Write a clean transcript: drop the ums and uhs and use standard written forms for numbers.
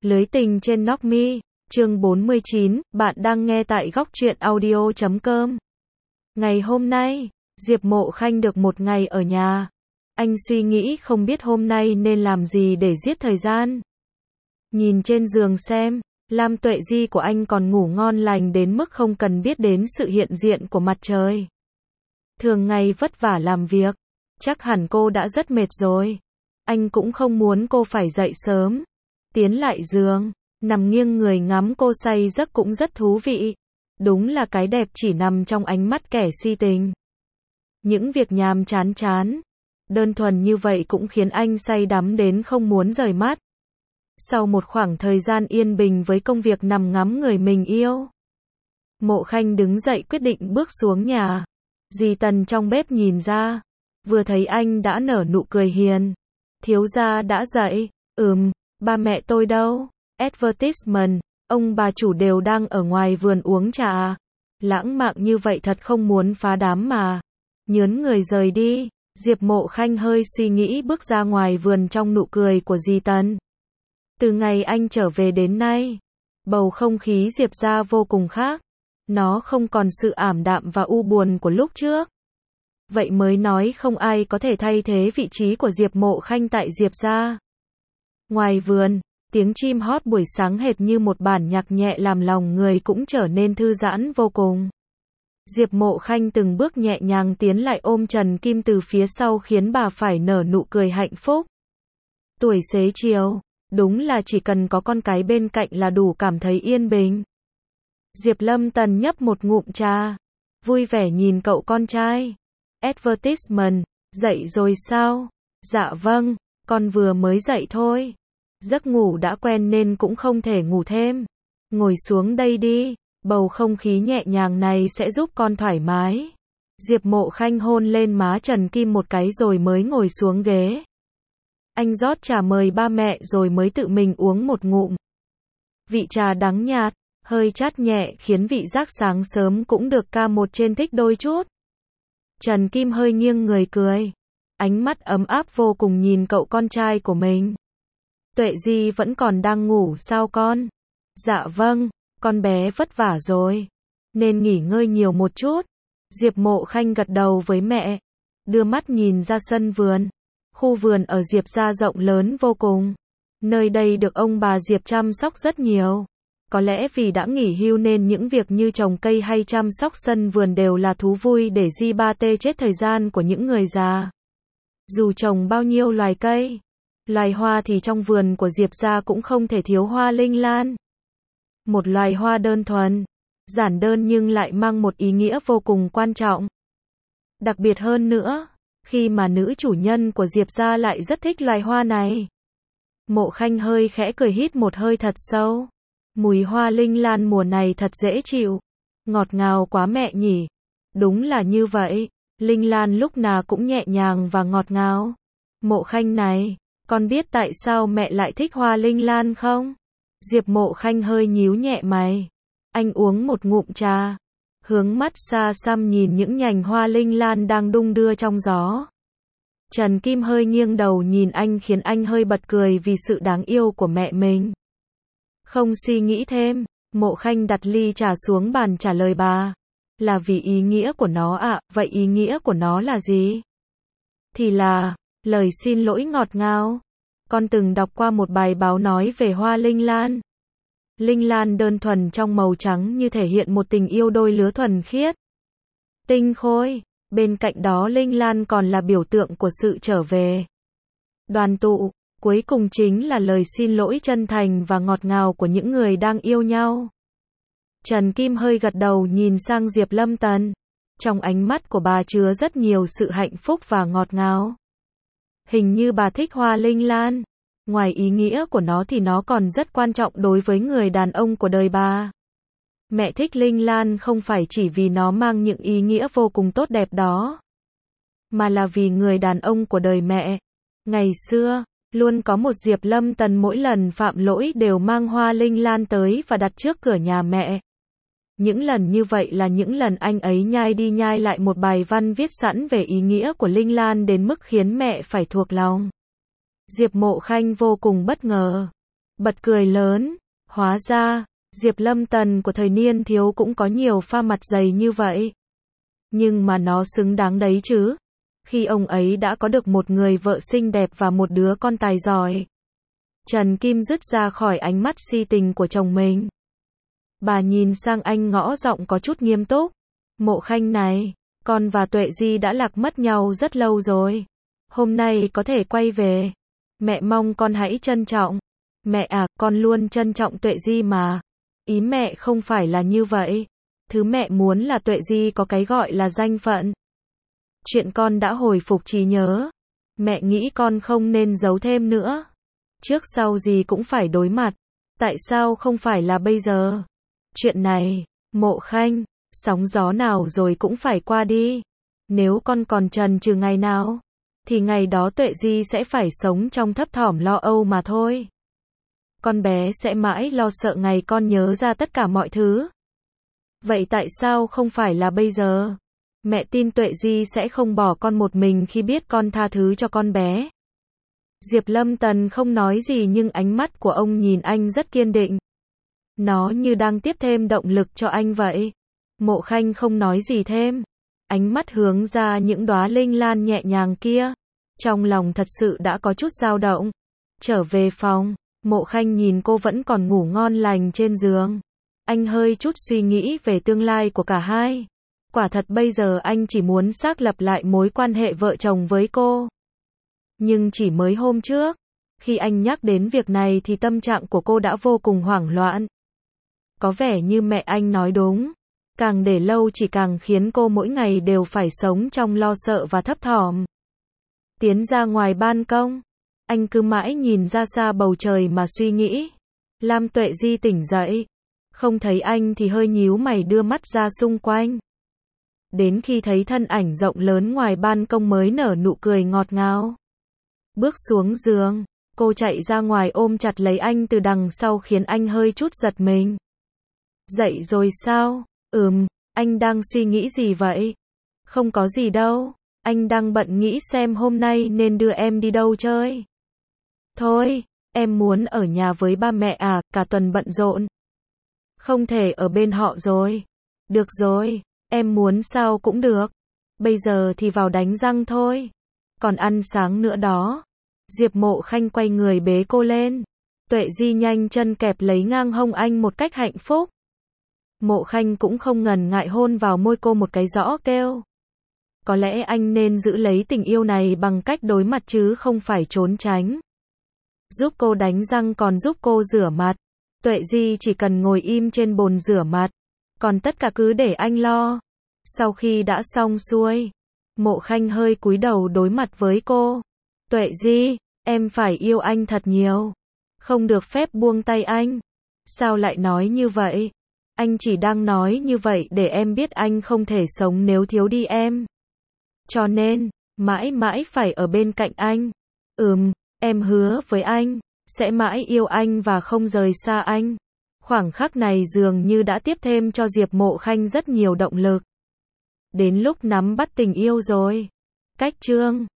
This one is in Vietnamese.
Lưới tình trên Knock Me, chương 49, bạn đang nghe tại góc truyện audio.com. Ngày hôm nay, Diệp Mộ Khanh được một ngày ở nhà. Anh suy nghĩ không biết hôm nay nên làm gì để giết thời gian. Nhìn trên giường xem, Lam Tuệ Di của anh còn ngủ ngon lành đến mức không cần biết đến sự hiện diện của mặt trời. Thường ngày vất vả làm việc, chắc hẳn cô đã rất mệt rồi. Anh cũng không muốn cô phải dậy sớm. Tiến lại giường, nằm nghiêng người ngắm cô say giấc cũng rất thú vị. Đúng là cái đẹp chỉ nằm trong ánh mắt kẻ si tình. Những việc nhàm chán, đơn thuần như vậy cũng khiến anh say đắm đến không muốn rời mắt. Sau một khoảng thời gian yên bình với công việc nằm ngắm người mình yêu, Mộ Khanh đứng dậy quyết định bước xuống nhà. Dì Tần trong bếp nhìn ra, vừa thấy anh đã nở nụ cười hiền. Thiếu gia đã dậy, ba mẹ tôi đâu? Advertisement, ông bà chủ đều đang ở ngoài vườn uống trà. Lãng mạn như vậy thật không muốn phá đám mà. Nhớn người rời đi, Diệp Mộ Khanh hơi suy nghĩ bước ra ngoài vườn trong nụ cười của dì Tần. Từ ngày anh trở về đến nay, bầu không khí Diệp gia vô cùng khác. Nó không còn sự ảm đạm và u buồn của lúc trước. Vậy mới nói không ai có thể thay thế vị trí của Diệp Mộ Khanh tại Diệp gia. Ngoài vườn, tiếng chim hót buổi sáng hệt như một bản nhạc nhẹ làm lòng người cũng trở nên thư giãn vô cùng. Diệp Mộ Khanh từng bước nhẹ nhàng tiến lại ôm Trần Kim từ phía sau khiến bà phải nở nụ cười hạnh phúc. Tuổi xế chiều, đúng là chỉ cần có con cái bên cạnh là đủ cảm thấy yên bình. Diệp Lâm Tần nhấp một ngụm trà, vui vẻ nhìn cậu con trai. Advertisement, dậy rồi sao? Dạ vâng, con vừa mới dậy thôi. Giấc ngủ đã quen nên cũng không thể ngủ thêm. Ngồi xuống đây đi, bầu không khí nhẹ nhàng này sẽ giúp con thoải mái. Diệp Mộ Khanh hôn lên má Trần Kim một cái rồi mới ngồi xuống ghế. Anh rót trà mời ba mẹ rồi mới tự mình uống một ngụm. Vị trà đắng nhạt, hơi chát nhẹ khiến vị giác sáng sớm cũng được ca một trên thích đôi chút. Trần Kim hơi nghiêng người cười. Ánh mắt ấm áp vô cùng nhìn cậu con trai của mình. Tuệ Di vẫn còn đang ngủ sao con? Dạ vâng, con bé vất vả rồi, nên nghỉ ngơi nhiều một chút. Diệp Mộ Khanh gật đầu với mẹ, đưa mắt nhìn ra sân vườn. Khu vườn ở Diệp gia rộng lớn vô cùng. Nơi đây được ông bà Diệp chăm sóc rất nhiều. Có lẽ vì đã nghỉ hưu nên những việc như trồng cây hay chăm sóc sân vườn đều là thú vui để di ba tê chết thời gian của những người già. Dù trồng bao nhiêu loài cây, loài hoa thì trong vườn của Diệp gia cũng không thể thiếu hoa linh lan. Một loài hoa đơn thuần, giản đơn nhưng lại mang một ý nghĩa vô cùng quan trọng. Đặc biệt hơn nữa, khi mà nữ chủ nhân của Diệp gia lại rất thích loài hoa này. Mộ Khanh hơi khẽ cười hít một hơi thật sâu. Mùi hoa linh lan mùa này thật dễ chịu. Ngọt ngào quá mẹ nhỉ. Đúng là như vậy. Linh lan lúc nào cũng nhẹ nhàng và ngọt ngào. Mộ Khanh này, con biết tại sao mẹ lại thích hoa linh lan không? Diệp Mộ Khanh hơi nhíu nhẹ mày. Anh uống một ngụm trà, hướng mắt xa xăm nhìn những nhành hoa linh lan đang đung đưa trong gió. Trần Kim hơi nghiêng đầu nhìn anh khiến anh hơi bật cười vì sự đáng yêu của mẹ mình. Không suy nghĩ thêm, Mộ Khanh đặt ly trà xuống bàn trả lời bà. Là vì ý nghĩa của nó ạ, vậy ý nghĩa của nó là gì? Thì là, lời xin lỗi ngọt ngào. Con từng đọc qua một bài báo nói về hoa linh lan. Linh lan đơn thuần trong màu trắng như thể hiện một tình yêu đôi lứa thuần khiết, tinh khôi. Bên cạnh đó linh lan còn là biểu tượng của sự trở về, đoàn tụ. Cuối cùng chính là lời xin lỗi chân thành và ngọt ngào của những người đang yêu nhau. Trần Kim hơi gật đầu nhìn sang Diệp Lâm Tần. Trong ánh mắt của bà chứa rất nhiều sự hạnh phúc và ngọt ngào. Hình như bà thích hoa linh lan. Ngoài ý nghĩa của nó thì nó còn rất quan trọng đối với người đàn ông của đời bà. Mẹ thích linh lan không phải chỉ vì nó mang những ý nghĩa vô cùng tốt đẹp đó, mà là vì người đàn ông của đời mẹ. Ngày xưa, luôn có một Diệp Lâm Tần mỗi lần phạm lỗi đều mang hoa linh lan tới và đặt trước cửa nhà mẹ. Những lần như vậy là những lần anh ấy nhai đi nhai lại một bài văn viết sẵn về ý nghĩa của linh lan đến mức khiến mẹ phải thuộc lòng. Diệp Mộ Khanh vô cùng bất ngờ. bật cười lớn. Hóa ra, Diệp Lâm Tần của thời niên thiếu cũng có nhiều pha mặt dày như vậy. Nhưng mà nó xứng đáng đấy chứ. Khi ông ấy đã có được một người vợ xinh đẹp và một đứa con tài giỏi. Trần Kim dứt ra khỏi ánh mắt si tình của chồng mình. Bà nhìn sang anh ngõ giọng có chút nghiêm túc. Mộ Khanh này, con và Tuệ Di đã lạc mất nhau rất lâu rồi. Hôm nay có thể quay về. Mẹ mong con hãy trân trọng. Mẹ à, con luôn trân trọng Tuệ Di mà. Ý mẹ không phải là như vậy. Thứ mẹ muốn là Tuệ Di có cái gọi là danh phận. Chuyện con đã hồi phục trí nhớ. Mẹ nghĩ con không nên giấu thêm nữa. Trước sau gì cũng phải đối mặt. Tại sao không phải là bây giờ? Chuyện này, Mộ Khanh, sóng gió nào rồi cũng phải qua đi. Nếu con còn chần chừ ngày nào, thì ngày đó Tuệ Di sẽ phải sống trong thấp thỏm lo âu mà thôi. Con bé sẽ mãi lo sợ ngày con nhớ ra tất cả mọi thứ. Vậy tại sao không phải là bây giờ? Mẹ tin Tuệ Di sẽ không bỏ con một mình khi biết con tha thứ cho con bé. Diệp Lâm Tần không nói gì nhưng ánh mắt của ông nhìn anh rất kiên định. Nó như đang tiếp thêm động lực cho anh vậy. Mộ Khanh không nói gì thêm. Ánh mắt hướng ra những đóa linh lan nhẹ nhàng kia. Trong lòng thật sự đã có chút dao động. Trở về phòng, Mộ Khanh nhìn cô vẫn còn ngủ ngon lành trên giường. Anh hơi chút suy nghĩ về tương lai của cả hai. Quả thật bây giờ anh chỉ muốn xác lập lại mối quan hệ vợ chồng với cô. Nhưng chỉ mới hôm trước, khi anh nhắc đến việc này thì tâm trạng của cô đã vô cùng hoảng loạn. Có vẻ như mẹ anh nói đúng. Càng để lâu chỉ càng khiến cô mỗi ngày đều phải sống trong lo sợ và thấp thỏm. Tiến ra ngoài ban công, anh cứ mãi nhìn ra xa bầu trời mà suy nghĩ. Lam Tuệ Di tỉnh dậy. Không thấy anh thì hơi nhíu mày đưa mắt ra xung quanh. Đến khi thấy thân ảnh rộng lớn ngoài ban công mới nở nụ cười ngọt ngào. Bước xuống giường, cô chạy ra ngoài ôm chặt lấy anh từ đằng sau khiến anh hơi chút giật mình. Dậy rồi sao? Anh đang suy nghĩ gì vậy? Không có gì đâu, anh đang bận nghĩ xem hôm nay nên đưa em đi đâu chơi. Thôi, em muốn ở nhà với ba mẹ à, cả tuần bận rộn. Không thể ở bên họ rồi. Được rồi, em muốn sao cũng được. Bây giờ thì vào đánh răng thôi. Còn ăn sáng nữa đó. Diệp Mộ Khanh quay người bế cô lên. Tuệ Di nhanh chân kẹp lấy ngang hông anh một cách hạnh phúc. Mộ Khanh cũng không ngần ngại hôn vào môi cô một cái rõ kêu. Có lẽ anh nên giữ lấy tình yêu này bằng cách đối mặt chứ không phải trốn tránh. Giúp cô đánh răng còn giúp cô rửa mặt. Tuệ Di chỉ cần ngồi im trên bồn rửa mặt. Còn tất cả cứ để anh lo. Sau khi đã xong xuôi, Mộ Khanh hơi cúi đầu đối mặt với cô. Tuệ Di, em phải yêu anh thật nhiều. Không được phép buông tay anh. Sao lại nói như vậy? Anh chỉ đang nói như vậy để em biết anh không thể sống nếu thiếu đi em. Cho nên, mãi mãi phải ở bên cạnh anh. Em hứa với anh, sẽ mãi yêu anh và không rời xa anh. Khoảng khắc này dường như đã tiếp thêm cho Diệp Mộ Khanh rất nhiều động lực. Đến lúc nắm bắt tình yêu rồi. Cách chương